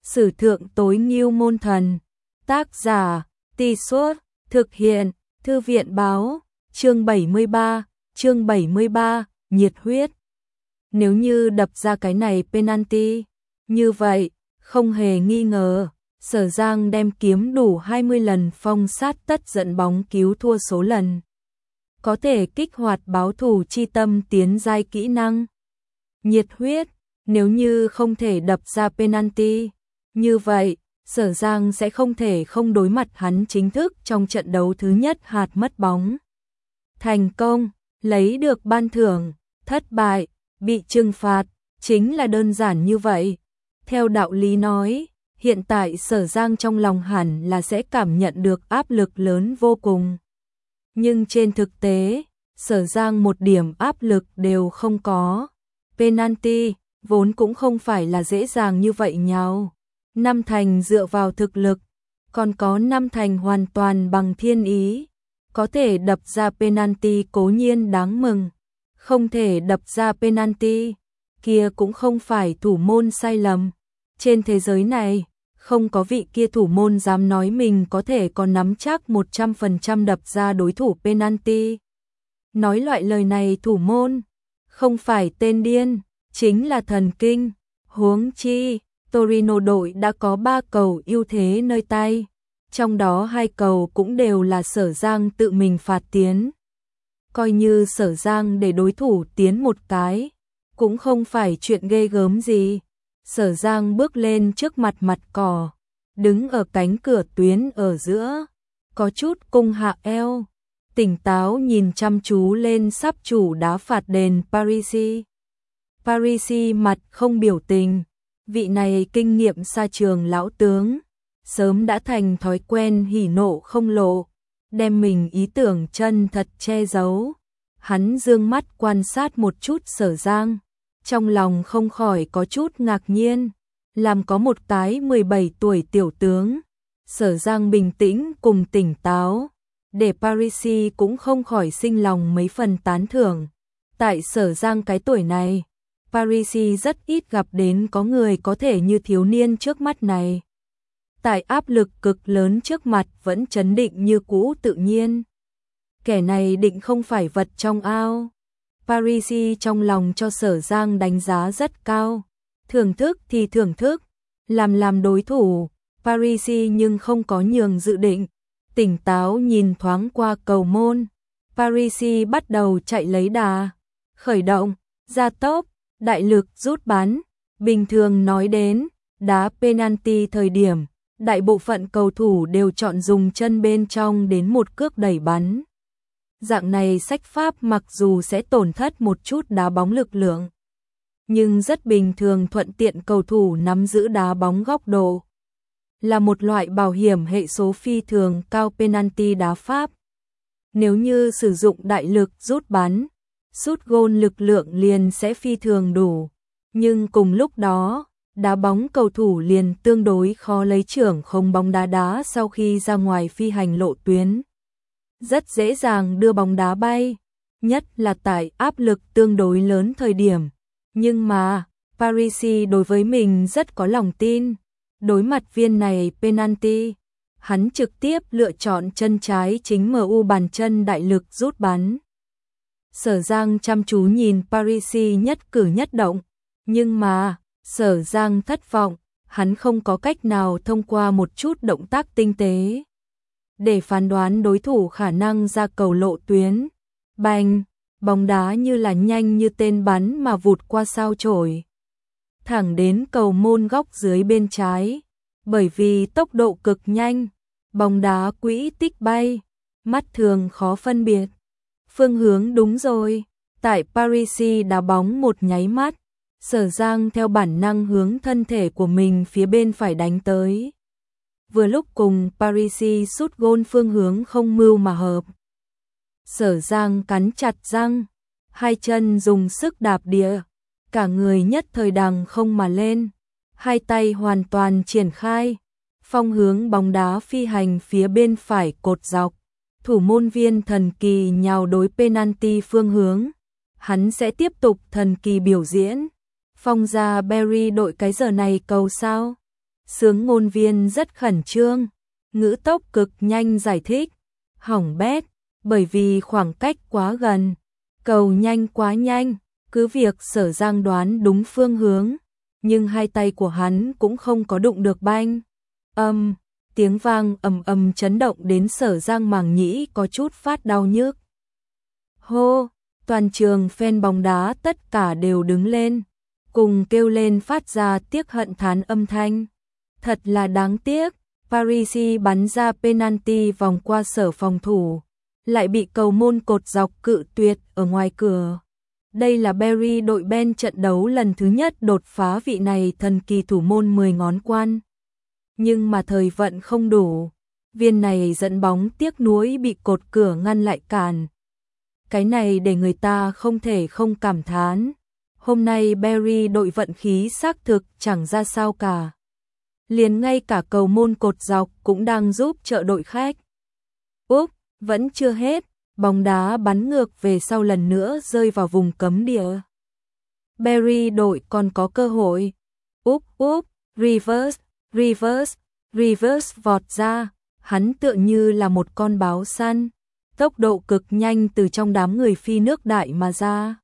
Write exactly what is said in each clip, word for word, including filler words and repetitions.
Sử thượng tối ngưu môn thần. Tác giả, Tì Suốt, thực hiện, Thư viện báo, chương bảy mươi ba, chương bảy mươi ba, nhiệt huyết. Nếu như đập ra cái này penalty, như vậy, không hề nghi ngờ, Sở Giang đem kiếm đủ hai mươi lần phong sát tất dẫn bóng cứu thua số lần. Có thể kích hoạt báo thù chi tâm tiến giai kỹ năng. Nhiệt huyết, nếu như không thể đập ra penalty, như vậy, Sở Giang sẽ không thể không đối mặt hắn chính thức trong trận đấu thứ nhất hạt mất bóng. Thành công, lấy được ban thưởng, thất bại, bị trừng phạt, chính là đơn giản như vậy. Theo đạo lý nói, hiện tại Sở Giang trong lòng hẳn là sẽ cảm nhận được áp lực lớn vô cùng. Nhưng trên thực tế, Sở Giang một điểm áp lực đều không có. Penalty, vốn cũng không phải là dễ dàng như vậy nhau. Năm thành dựa vào thực lực, còn có năm thành hoàn toàn bằng thiên ý. Có thể đập ra penalty cố nhiên đáng mừng. Không thể đập ra penalty, kia cũng không phải thủ môn sai lầm. Trên thế giới này, không có vị kia thủ môn dám nói mình có thể có nắm chắc một trăm phần trăm đập ra đối thủ penalty. Nói loại lời này thủ môn, không phải tên điên, chính là thần kinh. Huống chi, Torino đội đã có ba cầu ưu thế nơi tay, trong đó hai cầu cũng đều là Sở Giang tự mình phạt tiến. Coi như Sở Giang để đối thủ tiến một cái, cũng không phải chuyện ghê gớm gì. Sở Giang bước lên trước mặt mặt cỏ, đứng ở cánh cửa tuyến ở giữa, có chút cung hạ eo, tỉnh táo nhìn chăm chú lên sắp chủ đá phạt đền Parisi. Parisi mặt không biểu tình, vị này kinh nghiệm xa trường lão tướng, sớm đã thành thói quen hỉ nộ không lộ, đem mình ý tưởng chân thật che giấu. Hắn dương mắt quan sát một chút Sở Giang, trong lòng không khỏi có chút ngạc nhiên, làm có một cái mười bảy tuổi tiểu tướng. Sở Giang bình tĩnh cùng tỉnh táo, để Parisi cũng không khỏi sinh lòng mấy phần tán thưởng. Tại Sở Giang cái tuổi này, Parisi rất ít gặp đến có người có thể như thiếu niên trước mắt này. Tại áp lực cực lớn trước mặt vẫn trấn định như cũ tự nhiên. Kẻ này định không phải vật trong ao. Parisi trong lòng cho Sở Giang đánh giá rất cao. Thưởng thức thì thưởng thức, làm làm đối thủ, Parisi nhưng không có nhường dự định. Tỉnh táo nhìn thoáng qua cầu môn, Parisi bắt đầu chạy lấy đà, khởi động, gia tốc, đại lực rút bắn. Bình thường nói đến, đá penalty thời điểm, đại bộ phận cầu thủ đều chọn dùng chân bên trong đến một cước đẩy bắn. Dạng này sách pháp mặc dù sẽ tổn thất một chút đá bóng lực lượng, nhưng rất bình thường thuận tiện cầu thủ nắm giữ đá bóng góc độ. Là một loại bảo hiểm hệ số phi thường cao penalty đá pháp. Nếu như sử dụng đại lực rút bắn, sút gôn lực lượng liền sẽ phi thường đủ. Nhưng cùng lúc đó, đá bóng cầu thủ liền tương đối khó lấy trưởng không bóng đá đá sau khi ra ngoài phi hành lộ tuyến. Rất dễ dàng đưa bóng đá bay, nhất là tại áp lực tương đối lớn thời điểm. Nhưng mà, Parisi đối với mình rất có lòng tin. Đối mặt viên này penalty, hắn trực tiếp lựa chọn chân trái chính em u bàn chân đại lực rút bắn. Sở Giang chăm chú nhìn Parisi nhất cử nhất động, nhưng mà, Sở Giang thất vọng, hắn không có cách nào thông qua một chút động tác tinh tế để phán đoán đối thủ khả năng ra cầu lộ tuyến. Bành, bóng đá như là nhanh như tên bắn mà vụt qua sao chổi, thẳng đến cầu môn góc dưới bên trái. Bởi vì tốc độ cực nhanh, bóng đá quỹ tích bay, mắt thường khó phân biệt. Phương hướng đúng rồi, tại Parisi đá bóng một nháy mắt, Sở Giang theo bản năng hướng thân thể của mình phía bên phải đánh tới. Vừa lúc cùng Parisi sút gôn phương hướng không mưu mà hợp. Sở Giang cắn chặt răng, hai chân dùng sức đạp địa, cả người nhất thời đằng không mà lên, hai tay hoàn toàn triển khai, phong hướng bóng đá phi hành phía bên phải cột dọc. Thủ môn viên thần kỳ nhào đối penalty phương hướng, hắn sẽ tiếp tục thần kỳ biểu diễn. Phong ra Barry đội cái giờ này cầu sao? Sướng ngôn viên rất khẩn trương, ngữ tốc cực nhanh giải thích, hỏng bét, bởi vì khoảng cách quá gần, cầu nhanh quá nhanh, cứ việc Sở Giang đoán đúng phương hướng, nhưng hai tay của hắn cũng không có đụng được banh. Âm, tiếng vang ầm ầm chấn động đến Sở Giang màng nhĩ có chút phát đau nhức. Hô, toàn trường fan bóng đá tất cả đều đứng lên, cùng kêu lên phát ra tiếc hận thán âm thanh. Thật là đáng tiếc, Paris bắn ra penalty vòng qua Sở phòng thủ, lại bị cầu môn cột dọc cự tuyệt ở ngoài cửa. Đây là Barry đội Ben trận đấu lần thứ nhất đột phá vị này thần kỳ thủ môn mười ngón quan. Nhưng mà thời vận không đủ, viên này dẫn bóng tiếc nuối bị cột cửa ngăn lại cản. Cái này để người ta không thể không cảm thán. Hôm nay Barry đội vận khí xác thực chẳng ra sao cả. Liền ngay cả cầu môn cột dọc cũng đang giúp trợ đội khách. Úp, vẫn chưa hết, bóng đá bắn ngược về sau lần nữa rơi vào vùng cấm địa. Barry đội còn có cơ hội. Úp úp, reverse, reverse, reverse vọt ra, hắn tựa như là một con báo săn, tốc độ cực nhanh từ trong đám người phi nước đại mà ra.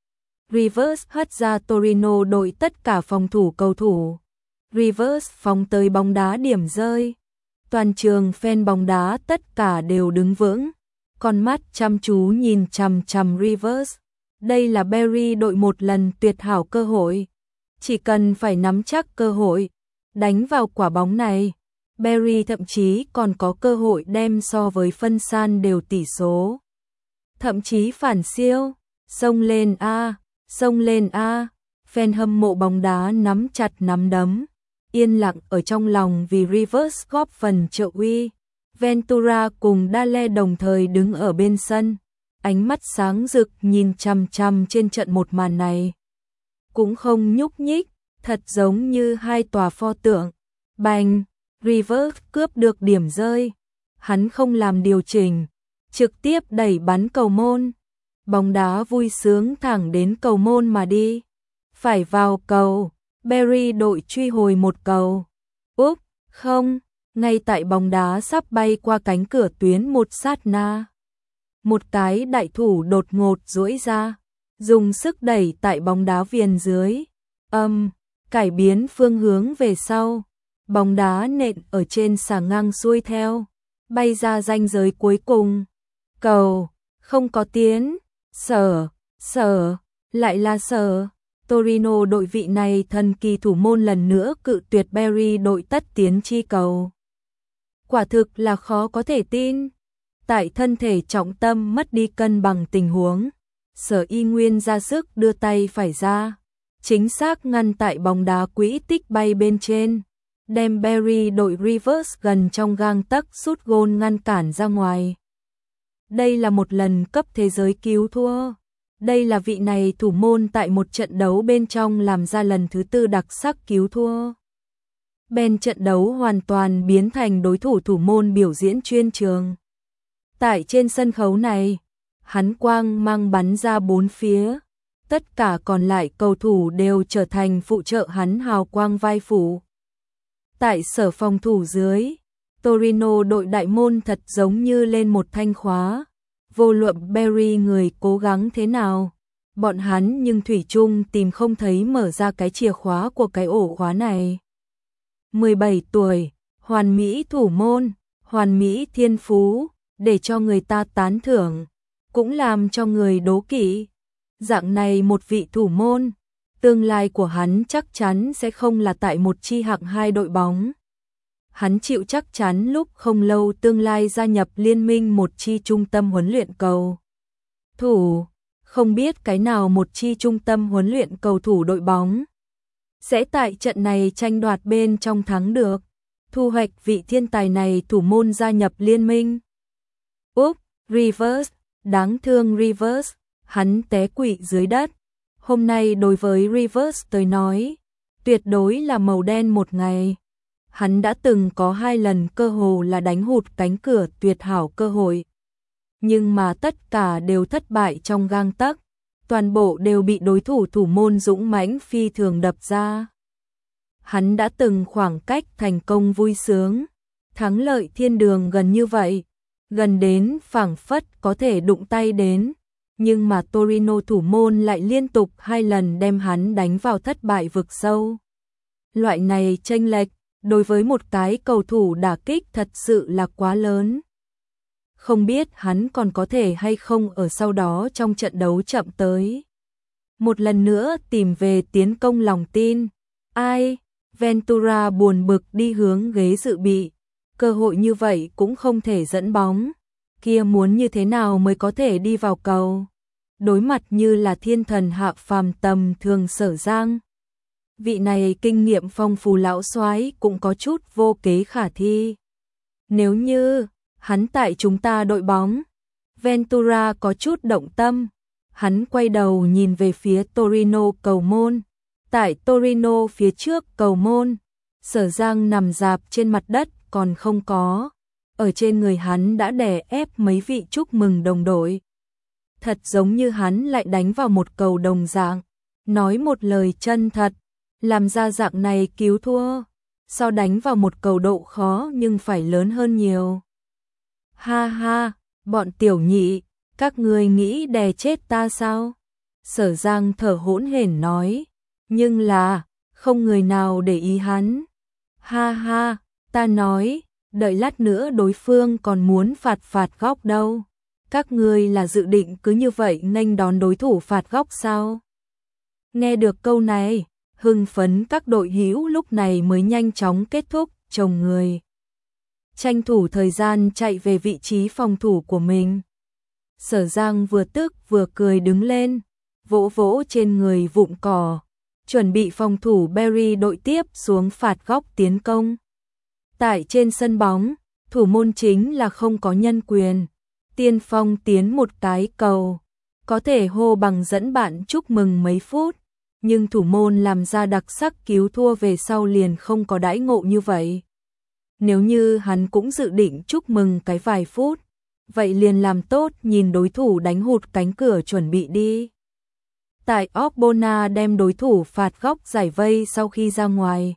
Reverse hất ra Torino đội tất cả phòng thủ cầu thủ. Reverse phóng tới bóng đá điểm rơi. Toàn trường fan bóng đá tất cả đều đứng vững, con mắt chăm chú nhìn chằm chằm Reverse. Đây là Barry đội một lần tuyệt hảo cơ hội. Chỉ cần phải nắm chắc cơ hội, đánh vào quả bóng này, Barry thậm chí còn có cơ hội đem so với phân san đều tỷ số. Thậm chí phản siêu, xông lên a, xông lên a, fan hâm mộ bóng đá nắm chặt nắm đấm, yên lặng ở trong lòng vì Reverse góp phần trợ uy. Ventura cùng Dale đồng thời đứng ở bên sân, ánh mắt sáng rực nhìn chằm chằm trên trận một màn này. Cũng không nhúc nhích, thật giống như hai tòa pho tượng. Bành, Reverse cướp được điểm rơi. Hắn không làm điều chỉnh, trực tiếp đẩy bắn cầu môn. Bóng đá vui sướng thẳng đến cầu môn mà đi. Phải vào cầu, Barry đội truy hồi một cầu. Úp, không, ngay tại bóng đá sắp bay qua cánh cửa tuyến một sát na. Một cái đại thủ đột ngột duỗi ra, dùng sức đẩy tại bóng đá viền dưới. Âm, cải biến phương hướng về sau. Bóng đá nện ở trên xà ngang xuôi theo, bay ra ranh giới cuối cùng. Cầu, không có tiến, Sở, Sở, lại là Sở. Torino đội vị này thần kỳ thủ môn lần nữa cự tuyệt Barry đội tất tiến chi cầu. Quả thực là khó có thể tin. Tại thân thể trọng tâm mất đi cân bằng tình huống, Sở y nguyên ra sức đưa tay phải ra, chính xác ngăn tại bóng đá quỹ tích bay bên trên, đem Barry đội Reverse gần trong gang tấc sút gôn ngăn cản ra ngoài. Đây là một lần cấp thế giới cứu thua. Đây là vị này thủ môn tại một trận đấu bên trong làm ra lần thứ tư đặc sắc cứu thua. Bên trận đấu hoàn toàn biến thành đối thủ thủ môn biểu diễn chuyên trường. Tại trên sân khấu này, hắn quang mang bắn ra bốn phía. Tất cả còn lại cầu thủ đều trở thành phụ trợ hắn hào quang vai phụ. Tại Sở phòng thủ dưới, Torino đội đại môn thật giống như lên một thanh khóa. Vô luận Barry người cố gắng thế nào, bọn hắn nhưng thủy chung tìm không thấy mở ra cái chìa khóa của cái ổ khóa này. mười bảy tuổi, hoàn mỹ thủ môn, hoàn mỹ thiên phú, để cho người ta tán thưởng, cũng làm cho người đố kỵ. Dạng này một vị thủ môn, tương lai của hắn chắc chắn sẽ không là tại một chi hạng hai đội bóng. Hắn chịu chắc chắn lúc không lâu tương lai gia nhập liên minh một chi trung tâm huấn luyện cầu thủ, không biết cái nào một chi trung tâm huấn luyện cầu thủ đội bóng sẽ tại trận này tranh đoạt bên trong thắng được, thu hoạch vị thiên tài này thủ môn gia nhập liên minh. Úp, Reverse, đáng thương Reverse, hắn té quỵ dưới đất. Hôm nay đối với Reverse tới nói, tuyệt đối là màu đen một ngày. Hắn đã từng có hai lần cơ hồ là đánh hụt cánh cửa tuyệt hảo cơ hội. Nhưng mà tất cả đều thất bại trong gang tấc, toàn bộ đều bị đối thủ thủ môn dũng mãnh phi thường đập ra. hắn đã từng khoảng cách thành công vui sướng, thắng lợi thiên đường gần như vậy, gần đến phảng phất có thể đụng tay đến, nhưng mà Torino thủ môn lại liên tục hai lần đem hắn đánh vào thất bại vực sâu. Loại này chênh lệch, đối với một cái cầu thủ đả kích thật sự là quá lớn. Không biết hắn còn có thể hay không ở sau đó trong trận đấu chậm tới. Một lần nữa tìm về tiến công lòng tin. Ai? Ventura buồn bực đi hướng ghế dự bị. Cơ hội như vậy cũng không thể dẫn bóng. Kia muốn như thế nào mới có thể đi vào cầu. Đối mặt như là thiên thần hạ phàm tầm thường Sở Giang. Vị này kinh nghiệm phong phú lão soái cũng có chút vô kế khả thi. Nếu như hắn tại chúng ta đội bóng, Ventura có chút động tâm, hắn quay đầu nhìn về phía Torino cầu môn. Tại Torino phía trước cầu môn, Sở Giang nằm rạp trên mặt đất còn không có. Ở trên người hắn đã đè ép mấy vị chúc mừng đồng đội. Thật giống như hắn lại đánh vào một cầu đồng dạng, nói một lời chân thật, làm ra dạng này cứu thua, so đánh vào một cầu độ khó nhưng phải lớn hơn nhiều. Ha ha, bọn tiểu nhị, các ngươi nghĩ đè chết ta sao? Sở Giang thở hổn hển nói, nhưng là, không người nào để ý hắn. Ha ha, ta nói, đợi lát nữa đối phương còn muốn phạt phạt góc đâu. Các ngươi là dự định cứ như vậy nghênh đón đối thủ phạt góc sao? Nghe được câu này, hưng phấn các đội hữu lúc này mới nhanh chóng kết thúc chồng người. Tranh thủ thời gian chạy về vị trí phòng thủ của mình. Sở Giang vừa tức vừa cười đứng lên, vỗ vỗ trên người vụn cỏ, chuẩn bị phòng thủ Barry đội tiếp xuống phạt góc tiến công. Tại trên sân bóng, thủ môn chính là không có nhân quyền. Tiên phong tiến một cái cầu, có thể hô bằng dẫn bạn chúc mừng mấy phút, nhưng thủ môn làm ra đặc sắc cứu thua về sau liền không có đãi ngộ như vậy. Nếu như hắn cũng dự định chúc mừng cái vài phút, vậy liền làm tốt nhìn đối thủ đánh hụt cánh cửa chuẩn bị đi. Tại Ogbonna đem đối thủ phạt góc giải vây sau khi ra ngoài.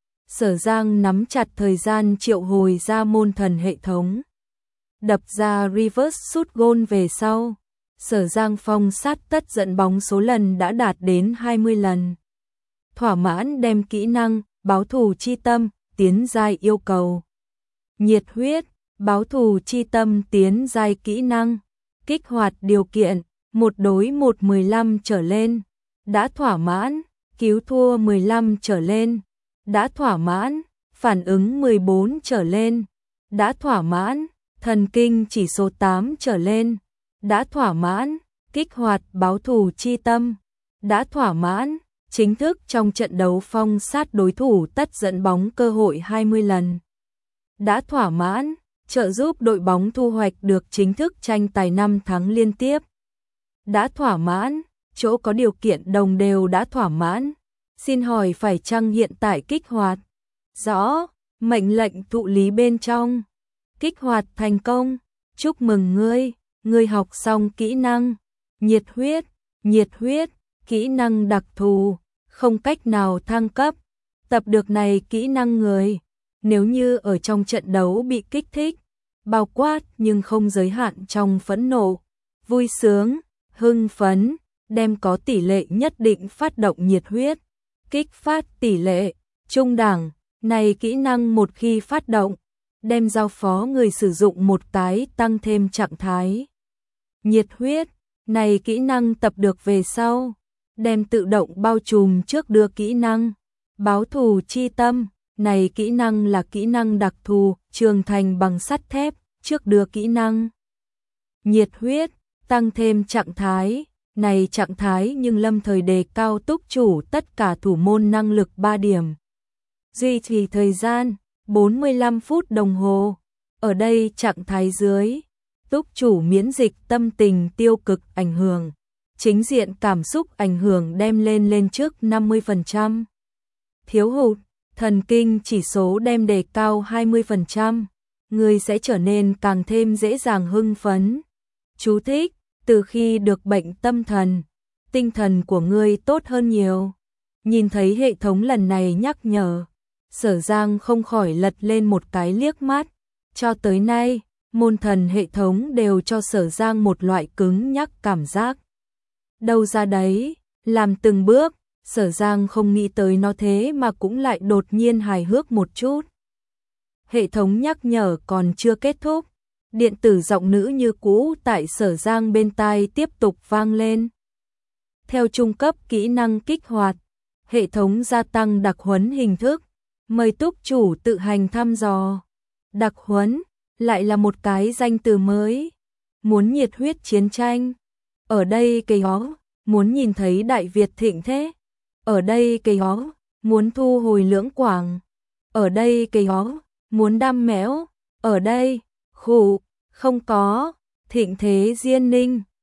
Sở Giang nắm chặt thời gian triệu hồi ra môn thần hệ thống. Đập ra reverse sút gôn về sau. Sở Giang phong sát tất dẫn bóng số lần đã đạt đến hai mươi lần. Thỏa mãn đem kỹ năng, báo thù chi tâm, tiến giai yêu cầu. Nhiệt huyết, báo thù chi tâm tiến giai kỹ năng. Kích hoạt điều kiện, một đối một mười lăm trở lên. Đã thỏa mãn, cứu thua mười lăm trở lên. Đã thỏa mãn, phản ứng mười bốn trở lên. Đã thỏa mãn, thần kinh chỉ số tám trở lên. Đã thỏa mãn, kích hoạt báo thù chi tâm. Đã thỏa mãn, chính thức trong trận đấu phong sát đối thủ tất dẫn bóng cơ hội hai mươi lần. Đã thỏa mãn, trợ giúp đội bóng thu hoạch được chính thức tranh tài năm thắng liên tiếp. Đã thỏa mãn, chỗ có điều kiện đồng đều đã thỏa mãn. Xin hỏi phải chăng hiện tại kích hoạt? Rõ, mệnh lệnh thụ lý bên trong. Kích hoạt thành công, chúc mừng ngươi, ngươi học xong kỹ năng. Nhiệt huyết, nhiệt huyết, kỹ năng đặc thù, không cách nào thăng cấp. Tập được này kỹ năng người, nếu như ở trong trận đấu bị kích thích, bao quát nhưng không giới hạn trong phẫn nộ, vui sướng, hưng phấn, đem có tỷ lệ nhất định phát động nhiệt huyết. Kích phát tỷ lệ, trung đẳng, này kỹ năng một khi phát động, đem giao phó người sử dụng một cái tăng thêm trạng thái. Nhiệt huyết, này kỹ năng tập được về sau, đem tự động bao trùm trước đưa kỹ năng. Báo thù chi tâm, này kỹ năng là kỹ năng đặc thù, trường thành bằng sắt thép, trước đưa kỹ năng. Nhiệt huyết, tăng thêm trạng thái, này trạng thái nhưng lâm thời đề cao túc chủ tất cả thủ môn năng lực ba điểm. Duy trì thời gian, bốn mươi lăm phút đồng hồ. Ở đây trạng thái dưới, túc chủ miễn dịch tâm tình tiêu cực ảnh hưởng. Chính diện cảm xúc ảnh hưởng đem lên lên trước năm mươi phần trăm. Thiếu hụt, thần kinh chỉ số đem đề cao hai mươi phần trăm. Người sẽ trở nên càng thêm dễ dàng hưng phấn. Chú thích, từ khi được bệnh tâm thần, tinh thần của ngươi tốt hơn nhiều. Nhìn thấy hệ thống lần này nhắc nhở, Sở Giang không khỏi lật lên một cái liếc mắt. Cho tới nay, môn thần hệ thống đều cho Sở Giang một loại cứng nhắc cảm giác. Đâu ra đấy, làm từng bước, Sở Giang không nghĩ tới nó thế mà cũng lại đột nhiên hài hước một chút. Hệ thống nhắc nhở còn chưa kết thúc, điện tử giọng nữ như cũ tại Sở Giang bên tai tiếp tục vang lên. Theo trung cấp kỹ năng kích hoạt, hệ thống gia tăng đặc huấn hình thức, mời túc chủ tự hành thăm dò. Đặc huấn, lại là một cái danh từ mới. Muốn nhiệt huyết chiến tranh. Ở đây cây hó, muốn nhìn thấy Đại Việt thịnh thế. Ở đây cây hó, muốn thu hồi lưỡng quảng. Ở đây cây hó, muốn đam mẽo. Ở đây, khủ, không có, thịnh thế diên ninh.